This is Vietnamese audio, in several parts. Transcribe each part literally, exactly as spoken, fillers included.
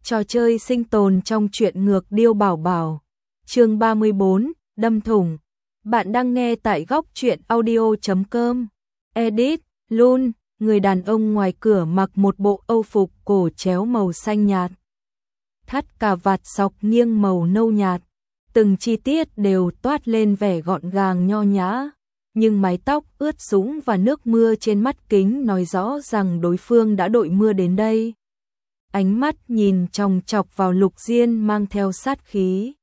Trò chơi sinh tồn trong truyện ngược Điêu Bảo Bảo. Chương ba mươi bốn, đâm thủng. Bạn đang nghe tại góc truyện audio chấm com. Edit, Lun, người đàn ông ngoài cửa mặc một bộ âu phục cổ chéo màu xanh nhạt. Thắt cà vạt sọc nghiêng màu nâu nhạt. Từng chi tiết đều toát lên vẻ gọn gàng nho nhã. Nhưng mái tóc ướt sũng và nước mưa trên mắt kính nói rõ rằng đối phương đã đội mưa đến đây. Ánh mắt nhìn chòng chọc vào Lục Diên mang theo sát khí.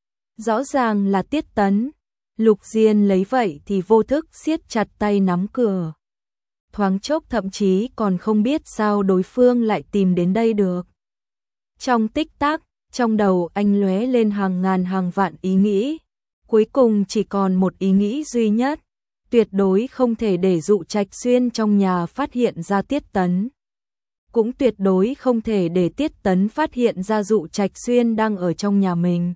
Rõ ràng là Tiết Tấn. Lục Diên lấy vậy thì vô thức siết chặt tay nắm cửa. Thoáng chốc thậm chí còn không biết sao đối phương lại tìm đến đây được. Trong tích tắc, trong đầu anh lóe lên hàng ngàn hàng vạn ý nghĩ. Cuối cùng chỉ còn một ý nghĩ duy nhất. Tuyệt đối không thể để Dụ Trạch Xuyên trong nhà phát hiện ra Tiết Tấn. Cũng tuyệt đối không thể để Tiết Tấn phát hiện ra Dụ Trạch Xuyên đang ở trong nhà mình.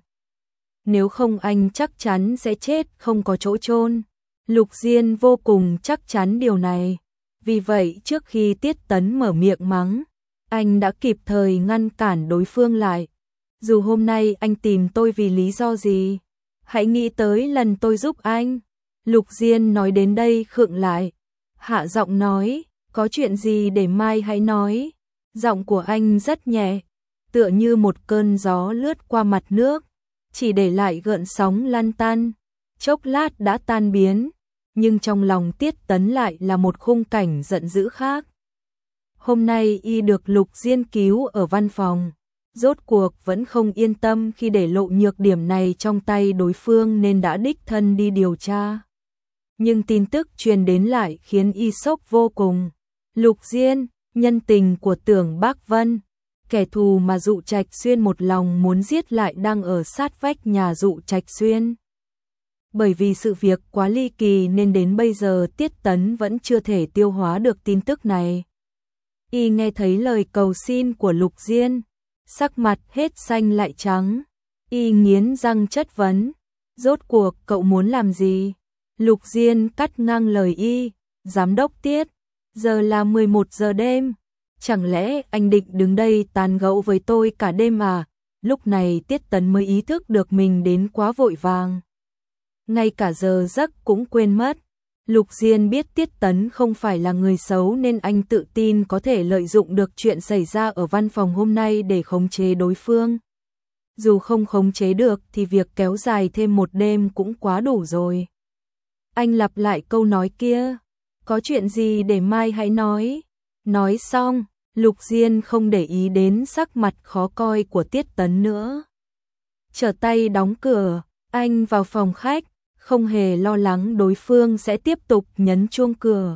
Nếu không anh chắc chắn sẽ chết không có chỗ chôn. Lục Diên vô cùng chắc chắn điều này. Vì vậy trước khi Tiết Tấn mở miệng mắng, anh đã kịp thời ngăn cản đối phương lại. Dù hôm nay anh tìm tôi vì lý do gì, hãy nghĩ tới lần tôi giúp anh. Lục Diên nói đến đây khựng lại, hạ giọng nói, có chuyện gì để mai hãy nói. Giọng của anh rất nhẹ, tựa như một cơn gió lướt qua mặt nước, chỉ để lại gợn sóng lăn tăn, chốc lát đã tan biến, nhưng trong lòng Tiết Tấn lại là một khung cảnh giận dữ khác. Hôm nay y được Lục Diên cứu ở văn phòng, rốt cuộc vẫn không yên tâm khi để lộ nhược điểm này trong tay đối phương nên đã đích thân đi điều tra. Nhưng tin tức truyền đến lại khiến y sốc vô cùng. Lục Diên, nhân tình của Tưởng Bác Vân, kẻ thù mà Dụ Trạch Xuyên một lòng muốn giết lại đang ở sát vách nhà Dụ Trạch Xuyên. Bởi vì sự việc quá ly kỳ nên đến bây giờ Tiết Tấn vẫn chưa thể tiêu hóa được tin tức này. Y nghe thấy lời cầu xin của Lục Diên, sắc mặt hết xanh lại trắng. Y nghiến răng chất vấn, rốt cuộc cậu muốn làm gì? Lục Diên cắt ngang lời y, giám đốc Tiết, giờ là mười một giờ đêm, chẳng lẽ anh định đứng đây tán gẫu với tôi cả đêm à? Lúc này Tiết Tấn mới ý thức được mình đến quá vội vàng. Ngay cả giờ giấc cũng quên mất. Lục Diên biết Tiết Tấn không phải là người xấu nên anh tự tin có thể lợi dụng được chuyện xảy ra ở văn phòng hôm nay để khống chế đối phương. Dù không khống chế được thì việc kéo dài thêm một đêm cũng quá đủ rồi. Anh lặp lại câu nói kia, có chuyện gì để mai hãy nói. Nói xong, Lục Diên không để ý đến sắc mặt khó coi của Tiết Tấn nữa. Trở tay đóng cửa, anh vào phòng khách, không hề lo lắng đối phương sẽ tiếp tục nhấn chuông cửa.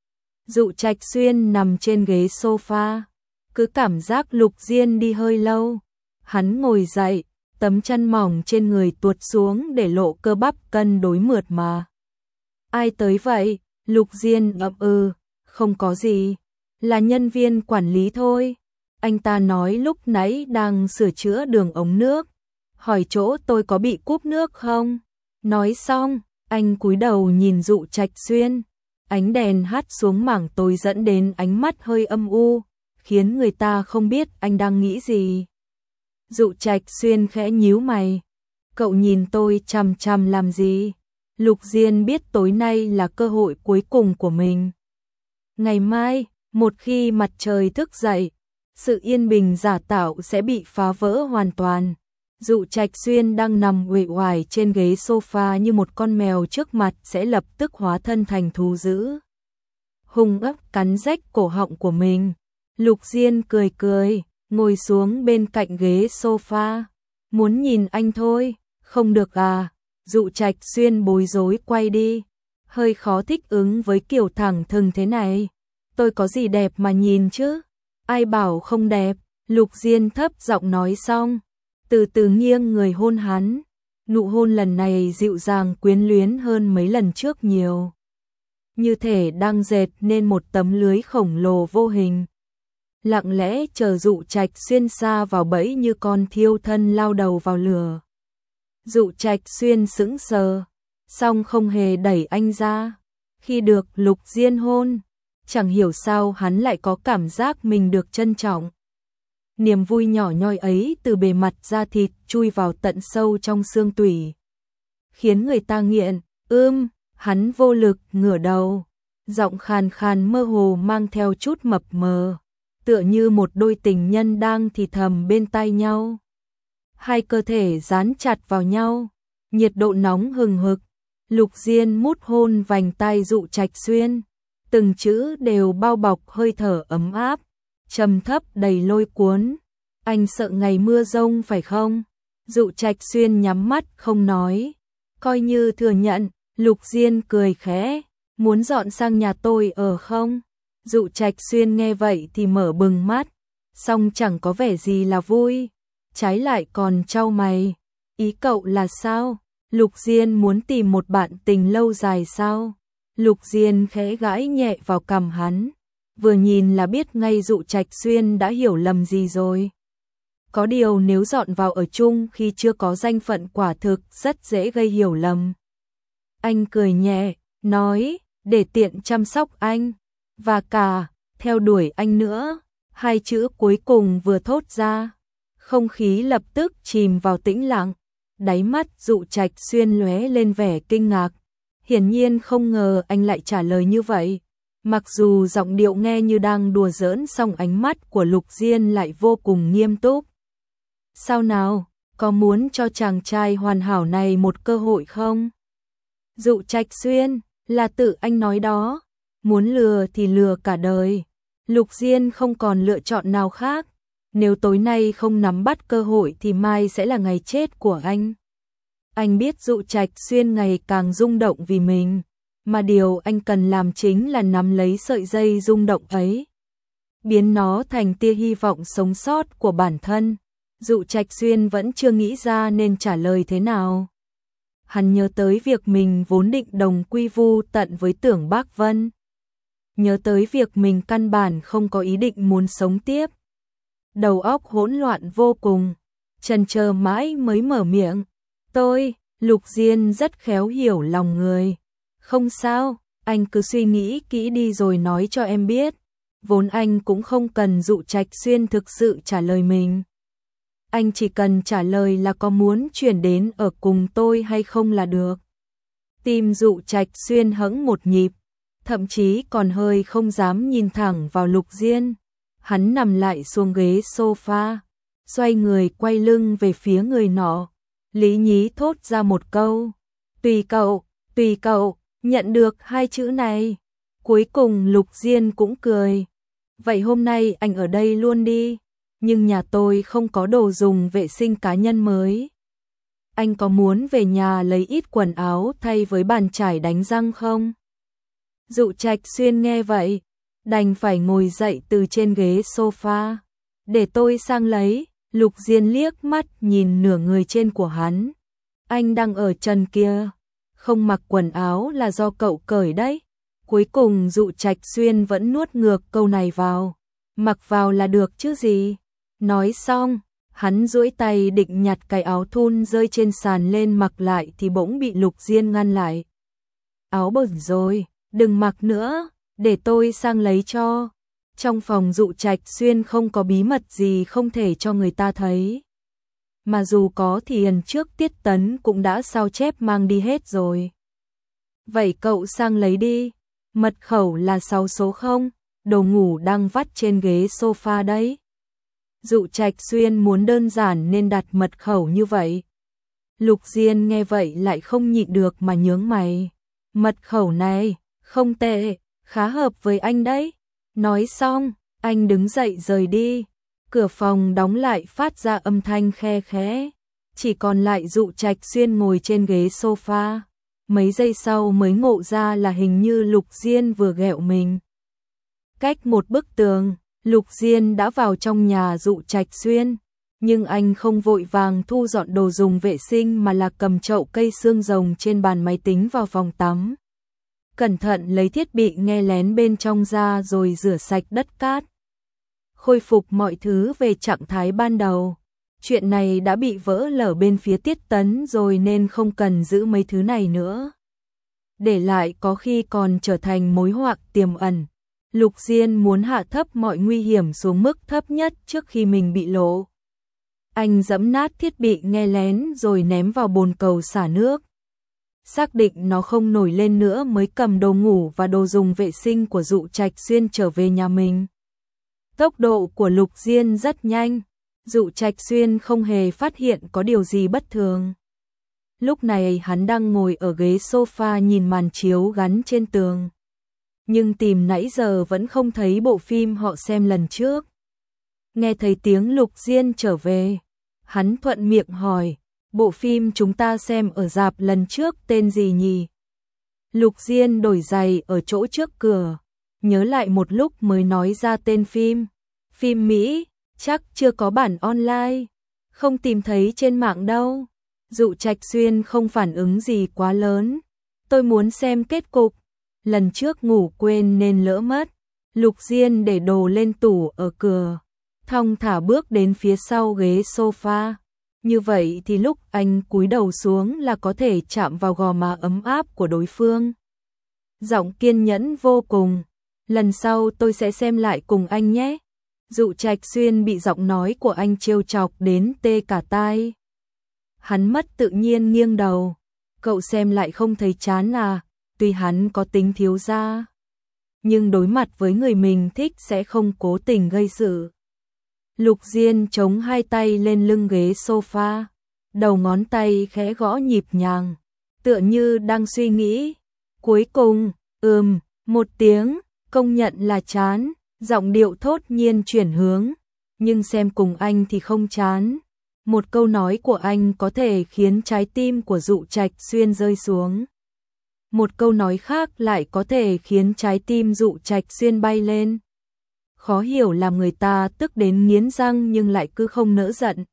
Dụ Trạch Xuyên nằm trên ghế sofa, cứ cảm giác Lục Diên đi hơi lâu. Hắn ngồi dậy, tấm chăn mỏng trên người tuột xuống để lộ cơ bắp cân đối mượt mà. Ai tới vậy? Lục Diên ậm ừ, không có gì, là nhân viên quản lý thôi. Anh ta nói lúc nãy đang sửa chữa đường ống nước, hỏi chỗ tôi có bị cúp nước không? Nói xong, anh cúi đầu nhìn Dụ Trạch Xuyên, ánh đèn hắt xuống mảng tối dẫn đến ánh mắt hơi âm u, khiến người ta không biết anh đang nghĩ gì. Dụ Trạch Xuyên khẽ nhíu mày, cậu nhìn tôi chằm chằm làm gì? Lục Diên biết tối nay là cơ hội cuối cùng của mình. Ngày mai, một khi mặt trời thức dậy, sự yên bình giả tạo sẽ bị phá vỡ hoàn toàn. Dụ Trạch Xuyên đang nằm uể oải trên ghế sofa như một con mèo trước mặt sẽ lập tức hóa thân thành thú dữ. Hung ấp cắn rách cổ họng của mình. Lục Diên cười cười, ngồi xuống bên cạnh ghế sofa. Muốn nhìn anh thôi, không được à? Dụ Trạch Xuyên bối rối quay đi, hơi khó thích ứng với kiểu thẳng thừng thế này. Tôi có gì đẹp mà nhìn chứ? Ai bảo không đẹp? Lục Diên thấp giọng nói xong, từ từ nghiêng người hôn hắn. Nụ hôn lần này dịu dàng quyến luyến hơn mấy lần trước nhiều. Như thể đang dệt nên một tấm lưới khổng lồ vô hình. Lặng lẽ chờ Dụ Trạch Xuyên sa vào bẫy như con thiêu thân lao đầu vào lửa. Dụ Trạch Xuyên sững sờ, song không hề đẩy anh ra. Khi được Lục Diên hôn, chẳng hiểu sao hắn lại có cảm giác mình được trân trọng. niềm vui nhỏ nhoi ấy từ bề mặt da thịt chui vào tận sâu trong xương tủy, khiến người ta nghiện. Ưm, hắn vô lực ngửa đầu, giọng khàn khàn mơ hồ mang theo chút mập mờ, tựa như một đôi tình nhân đang thì thầm bên tai nhau. Hai cơ thể dán chặt vào nhau, nhiệt độ nóng hừng hực. Lục Diên mút hôn vành tai Dụ Trạch Xuyên, từng chữ đều bao bọc hơi thở ấm áp, trầm thấp đầy lôi cuốn. Anh sợ ngày mưa rông phải không? Dụ Trạch Xuyên nhắm mắt không nói, coi như thừa nhận. Lục Diên cười khẽ, muốn dọn sang nhà tôi ở không? Dụ Trạch Xuyên nghe vậy thì mở bừng mắt, song chẳng có vẻ gì là vui, trái lại còn chau mày. Ý cậu là sao? Lục Diên muốn tìm một bạn tình lâu dài sao? Lục Diên khẽ gãi nhẹ vào cằm hắn, vừa nhìn là biết ngay Dụ Trạch Xuyên đã hiểu lầm gì rồi. Có điều nếu dọn vào ở chung khi chưa có danh phận quả thực rất dễ gây hiểu lầm. Anh cười nhẹ, nói, để tiện chăm sóc anh, và cả, theo đuổi anh nữa. Hai chữ cuối cùng vừa thốt ra, không khí lập tức chìm vào tĩnh lặng. Đáy mắt Dụ Trạch Xuyên lóe lên vẻ kinh ngạc, hiển nhiên không ngờ anh lại trả lời như vậy. Mặc dù giọng điệu nghe như đang đùa giỡn, song ánh mắt của Lục Diên lại vô cùng nghiêm túc. Sao nào, có muốn cho chàng trai hoàn hảo này một cơ hội không? Dụ Trạch Xuyên, là tự anh nói đó, muốn lừa thì lừa cả đời. Lục Diên không còn lựa chọn nào khác, nếu tối nay không nắm bắt cơ hội thì mai sẽ là ngày chết của anh. Anh biết Dụ Trạch Xuyên ngày càng rung động vì mình, mà điều anh cần làm chính là nắm lấy sợi dây rung động ấy, biến nó thành tia hy vọng sống sót của bản thân. Dụ Trạch Xuyên vẫn chưa nghĩ ra nên trả lời thế nào. Hắn nhớ tới việc mình vốn định đồng quy vu tận với Tưởng Bác Vân, nhớ tới việc mình căn bản không có ý định muốn sống tiếp. Đầu óc hỗn loạn vô cùng, chần chờ mãi mới mở miệng. Tôi, Lục Diên rất khéo hiểu lòng người. Không sao, anh cứ suy nghĩ kỹ đi rồi nói cho em biết. Vốn anh cũng không cần Dụ Trạch Xuyên thực sự trả lời mình. Anh chỉ cần trả lời là có muốn chuyển đến ở cùng tôi hay không là được. Tim Dụ Trạch Xuyên hững một nhịp, thậm chí còn hơi không dám nhìn thẳng vào Lục Diên. Hắn nằm lại xuống ghế sofa, xoay người quay lưng về phía người nọ, lý nhí thốt ra một câu. Tùy cậu, tùy cậu. Nhận được hai chữ này, cuối cùng Lục Diên cũng cười. Vậy hôm nay anh ở đây luôn đi, nhưng nhà tôi không có đồ dùng vệ sinh cá nhân mới. Anh có muốn về nhà lấy ít quần áo thay với bàn chải đánh răng không? Dụ Trạch Xuyên nghe vậy, đành phải ngồi dậy từ trên ghế sofa. Để tôi sang lấy. Lục Diên liếc mắt nhìn nửa người trên của hắn. Anh đang ở trần kia, không mặc quần áo là do cậu cởi đấy. Cuối cùng Dụ Trạch Xuyên vẫn nuốt ngược câu này vào. Mặc vào là được chứ gì. Nói xong, hắn duỗi tay định nhặt cái áo thun rơi trên sàn lên mặc lại thì bỗng bị Lục Diên ngăn lại. Áo bẩn rồi, đừng mặc nữa, để tôi sang lấy cho. Trong phòng Dụ Trạch Xuyên không có bí mật gì không thể cho người ta thấy. Mà dù có thì lần trước Tiết Tấn cũng đã sao chép mang đi hết rồi. Vậy cậu sang lấy đi. Mật khẩu là sáu số không? Đồ ngủ đang vắt trên ghế sofa đấy. Dụ Trạch Xuyên muốn đơn giản nên đặt mật khẩu như vậy. Lục Diên nghe vậy lại không nhịn được mà nhướng mày. Mật khẩu này, không tệ, khá hợp với anh đấy. Nói xong, anh đứng dậy rời đi. Cửa phòng đóng lại phát ra âm thanh khe khẽ. Chỉ còn lại Dụ Trạch Xuyên ngồi trên ghế sofa. Mấy giây sau mới ngộ ra là hình như Lục Diên vừa ghẹo mình. Cách một bức tường, Lục Diên đã vào trong nhà Dụ Trạch Xuyên. Nhưng anh không vội vàng thu dọn đồ dùng vệ sinh mà là cầm chậu cây xương rồng trên bàn máy tính vào phòng tắm. Cẩn thận lấy thiết bị nghe lén bên trong ra rồi rửa sạch đất cát. Khôi phục mọi thứ về trạng thái ban đầu. Chuyện này đã bị vỡ lở bên phía Tiết Tấn rồi nên không cần giữ mấy thứ này nữa. Để lại có khi còn trở thành mối họa tiềm ẩn. Lục Diên muốn hạ thấp mọi nguy hiểm xuống mức thấp nhất trước khi mình bị lộ. Anh giẫm nát thiết bị nghe lén rồi ném vào bồn cầu xả nước. Xác định nó không nổi lên nữa mới cầm đồ ngủ và đồ dùng vệ sinh của Dụ Trạch Xuyên trở về nhà mình. Tốc độ của Lục Diên rất nhanh, Dụ Trạch Xuyên không hề phát hiện có điều gì bất thường. Lúc này hắn đang ngồi ở ghế sofa nhìn màn chiếu gắn trên tường. Nhưng tìm nãy giờ vẫn không thấy bộ phim họ xem lần trước. Nghe thấy tiếng Lục Diên trở về, hắn thuận miệng hỏi, bộ phim chúng ta xem ở rạp lần trước tên gì nhỉ? Lục Diên đổi giày ở chỗ trước cửa, nhớ lại một lúc mới nói ra tên phim. Phim Mỹ, chắc chưa có bản online, không tìm thấy trên mạng đâu. Dụ Trạch Xuyên không phản ứng gì quá lớn. Tôi muốn xem kết cục. Lần trước ngủ quên nên lỡ mất. Lục Diên để đồ lên tủ ở cửa, thong thả bước đến phía sau ghế sofa. Như vậy thì lúc anh cúi đầu xuống là có thể chạm vào gò má ấm áp của đối phương. Giọng kiên nhẫn vô cùng. Lần sau tôi sẽ xem lại cùng anh nhé. Dụ Trạch Xuyên bị giọng nói của anh trêu chọc đến tê cả tai. Hắn mất tự nhiên nghiêng đầu. Cậu xem lại không thấy chán à? Tuy hắn có tính thiếu gia, nhưng đối mặt với người mình thích sẽ không cố tình gây sự. Lục Diên chống hai tay lên lưng ghế sofa, đầu ngón tay khẽ gõ nhịp nhàng, tựa như đang suy nghĩ. Cuối cùng, ừm, một tiếng, công nhận là chán, giọng điệu thốt nhiên chuyển hướng, nhưng xem cùng anh thì không chán. Một câu nói của anh có thể khiến trái tim của Dụ Trạch Xuyên rơi xuống. Một câu nói khác lại có thể khiến trái tim Dụ Trạch Xuyên bay lên. Khó hiểu làm người ta tức đến nghiến răng nhưng lại cứ không nỡ giận.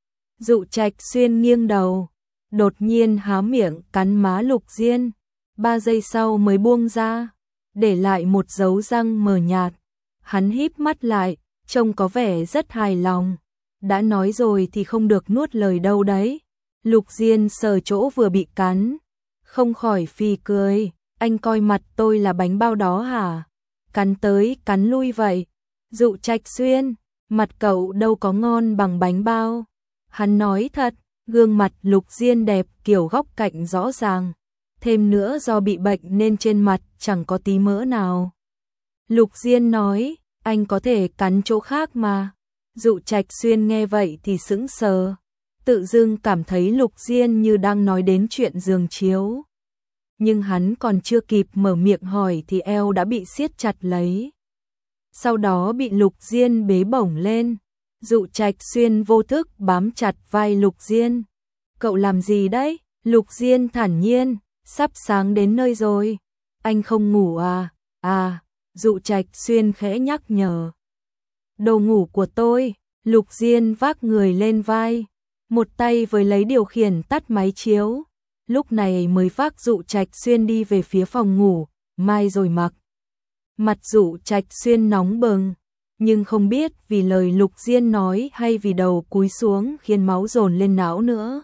Dụ Trạch Xuyên nghiêng đầu, đột nhiên há miệng cắn má Lục Diên, ba giây sau mới buông ra, để lại một dấu răng mờ nhạt. Hắn híp mắt lại, trông có vẻ rất hài lòng. Đã nói rồi thì không được nuốt lời đâu đấy. Lục Diên sờ chỗ vừa bị cắn, không khỏi phì cười. Anh coi mặt tôi là bánh bao đó hả? Cắn tới cắn lui vậy. Dụ Trạch Xuyên, mặt cậu đâu có ngon bằng bánh bao. Hắn nói thật, gương mặt Lục Diên đẹp kiểu góc cạnh rõ ràng. Thêm nữa do bị bệnh nên trên mặt chẳng có tí mỡ nào. Lục Diên nói, anh có thể cắn chỗ khác mà. Dụ Trạch Xuyên nghe vậy thì sững sờ, tự dưng cảm thấy Lục Diên như đang nói đến chuyện giường chiếu. Nhưng hắn còn chưa kịp mở miệng hỏi thì eo đã bị siết chặt lấy. Sau đó bị Lục Diên bế bổng lên. Dụ Trạch Xuyên vô thức bám chặt vai Lục Diên. Cậu làm gì đấy? Lục Diên thản nhiên, sắp sáng đến nơi rồi. Anh không ngủ à? À, Dụ Trạch Xuyên khẽ nhắc nhở. Đồ ngủ của tôi. Lục Diên vác người lên vai, một tay với lấy điều khiển tắt máy chiếu. Lúc này mới vác Dụ Trạch Xuyên đi về phía phòng ngủ, mai rồi mặc. Mặt Dụ Trạch Xuyên nóng bừng, nhưng không biết vì lời Lục Diên nói hay vì đầu cúi xuống khiến máu dồn lên não nữa.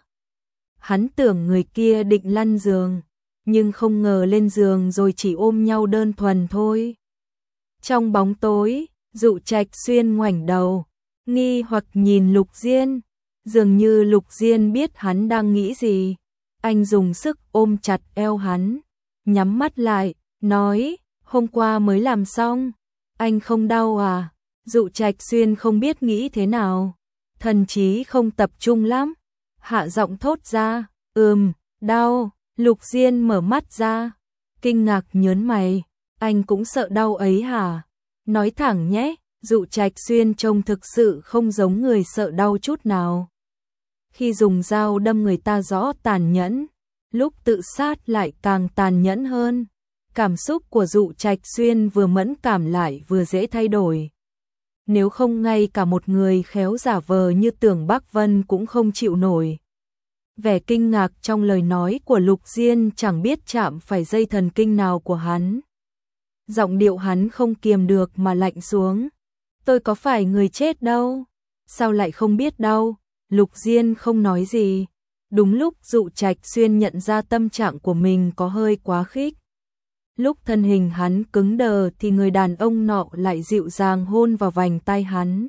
Hắn tưởng người kia định lăn giường, nhưng không ngờ lên giường rồi chỉ ôm nhau đơn thuần thôi. Trong bóng tối, Dụ Trạch Xuyên ngoảnh đầu, nghi hoặc nhìn Lục Diên, dường như Lục Diên biết hắn đang nghĩ gì. Anh dùng sức ôm chặt eo hắn, nhắm mắt lại, nói, hôm qua mới làm xong, anh không đau à? Dụ Trạch Xuyên không biết nghĩ thế nào, thần trí không tập trung lắm, hạ giọng thốt ra, ừm, đau. Lục Diên mở mắt ra, kinh ngạc nhớn mày, anh cũng sợ đau ấy hả? Nói thẳng nhé. Dụ Trạch Xuyên trông thực sự không giống người sợ đau chút nào. Khi dùng dao đâm người ta rõ tàn nhẫn, lúc tự sát lại càng tàn nhẫn hơn. Cảm xúc của Dụ Trạch Xuyên vừa mẫn cảm lại vừa dễ thay đổi. Nếu không ngay cả một người khéo giả vờ như Tưởng Bắc Vân cũng không chịu nổi. Vẻ kinh ngạc trong lời nói của Lục Diên chẳng biết chạm phải dây thần kinh nào của hắn. Giọng điệu hắn không kiềm được mà lạnh xuống. Tôi có phải người chết đâu. Sao lại không biết đâu. Lục Diên không nói gì. Đúng lúc Dụ Trạch Xuyên nhận ra tâm trạng của mình có hơi quá khích. Lúc thân hình hắn cứng đờ thì người đàn ông nọ lại dịu dàng hôn vào vành tai hắn.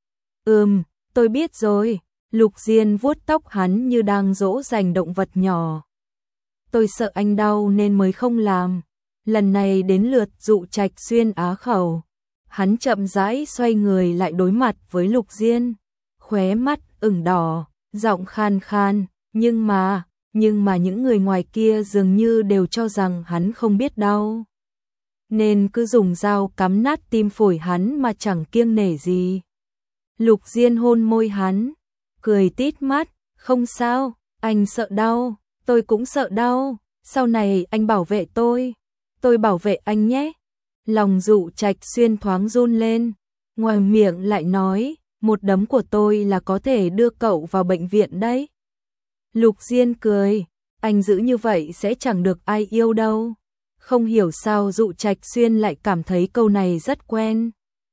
Ừm, tôi biết rồi. Lục Diên vuốt tóc hắn như đang dỗ dành động vật nhỏ. Tôi sợ anh đau nên mới không làm. Lần này đến lượt Dụ Trạch Xuyên á khẩu. Hắn chậm rãi xoay người lại đối mặt với Lục Diên. Khóe mắt ửng đỏ, giọng khan khan. Nhưng mà, nhưng mà những người ngoài kia dường như đều cho rằng hắn không biết đau. Nên cứ dùng dao cắm nát tim phổi hắn mà chẳng kiêng nể gì. Lục Diên hôn môi hắn, cười tít mắt. Không sao, anh sợ đau, tôi cũng sợ đau. Sau này anh bảo vệ tôi, tôi bảo vệ anh nhé. Lòng Dụ Trạch Xuyên thoáng run lên, ngoài miệng lại nói, một đấm của tôi là có thể đưa cậu vào bệnh viện đấy. Lục Diên cười, anh giữ như vậy sẽ chẳng được ai yêu đâu. Không hiểu sao Dụ Trạch Xuyên lại cảm thấy câu này rất quen.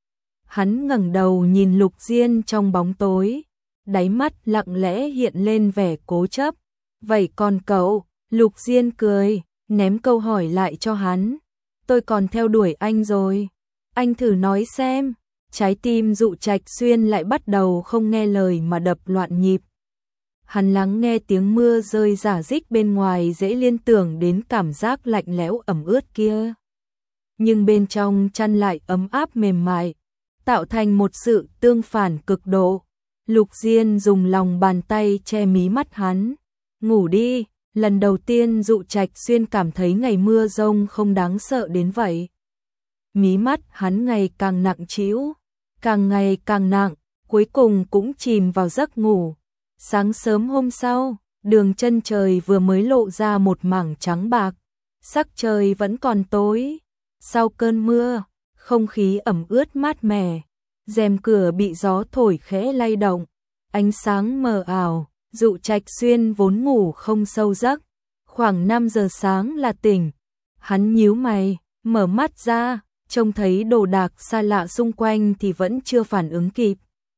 Hắn ngẩng đầu nhìn Lục Diên trong bóng tối, đáy mắt lặng lẽ hiện lên vẻ cố chấp. Vậy còn cậu? Lục Diên cười, ném câu hỏi lại cho hắn. Tôi còn theo đuổi anh rồi. Anh thử nói xem. Trái tim Dụ Trạch Xuyên lại bắt đầu không nghe lời mà đập loạn nhịp. Hắn lắng nghe tiếng mưa rơi rả rích bên ngoài dễ liên tưởng đến cảm giác lạnh lẽo ẩm ướt kia. Nhưng bên trong chăn lại ấm áp mềm mại, tạo thành một sự tương phản cực độ. Lục Diên dùng lòng bàn tay che mí mắt hắn. Ngủ đi. Lần đầu tiên Dụ Trạch Xuyên cảm thấy ngày mưa rông không đáng sợ đến vậy. Mí mắt hắn ngày càng nặng trĩu, càng ngày càng nặng, cuối cùng cũng chìm vào giấc ngủ. Sáng sớm hôm sau, đường chân trời vừa mới lộ ra một mảng trắng bạc, sắc trời vẫn còn tối. Sau cơn mưa, không khí ẩm ướt mát mẻ, rèm cửa bị gió thổi khẽ lay động, ánh sáng mờ ảo. Dụ Trạch Xuyên vốn ngủ không sâu giấc, khoảng năm giờ sáng là tỉnh. Hắn nhíu mày, mở mắt ra, trông thấy đồ đạc xa lạ xung quanh thì vẫn chưa phản ứng kịp.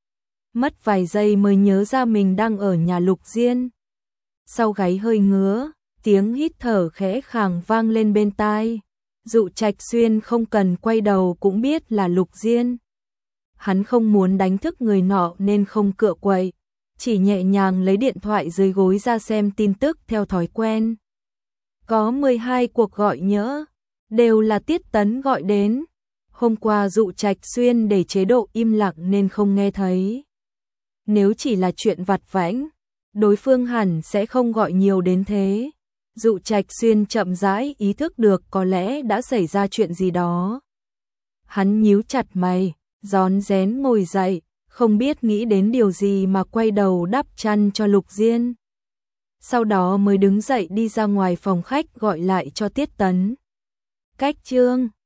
Mất vài giây mới nhớ ra mình đang ở nhà Lục Diên. Sau gáy hơi ngứa, tiếng hít thở khẽ khàng vang lên bên tai. Dụ Trạch Xuyên không cần quay đầu cũng biết là Lục Diên. Hắn không muốn đánh thức người nọ nên không cựa quậy, chỉ nhẹ nhàng lấy điện thoại dưới gối ra xem tin tức theo thói quen. Có mười hai cuộc gọi nhỡ, đều là Tiết Tấn gọi đến. Hôm qua Dụ Trạch Xuyên để chế độ im lặng nên không nghe thấy. Nếu chỉ là chuyện vặt vãnh, đối phương hẳn sẽ không gọi nhiều đến thế. Dụ Trạch Xuyên chậm rãi ý thức được có lẽ đã xảy ra chuyện gì đó. Hắn nhíu chặt mày, rón rén ngồi dậy, không biết nghĩ đến điều gì mà quay đầu đắp chăn cho Lục Diên. Sau đó mới đứng dậy đi ra ngoài phòng khách gọi lại cho Tiết Tấn. Cách chương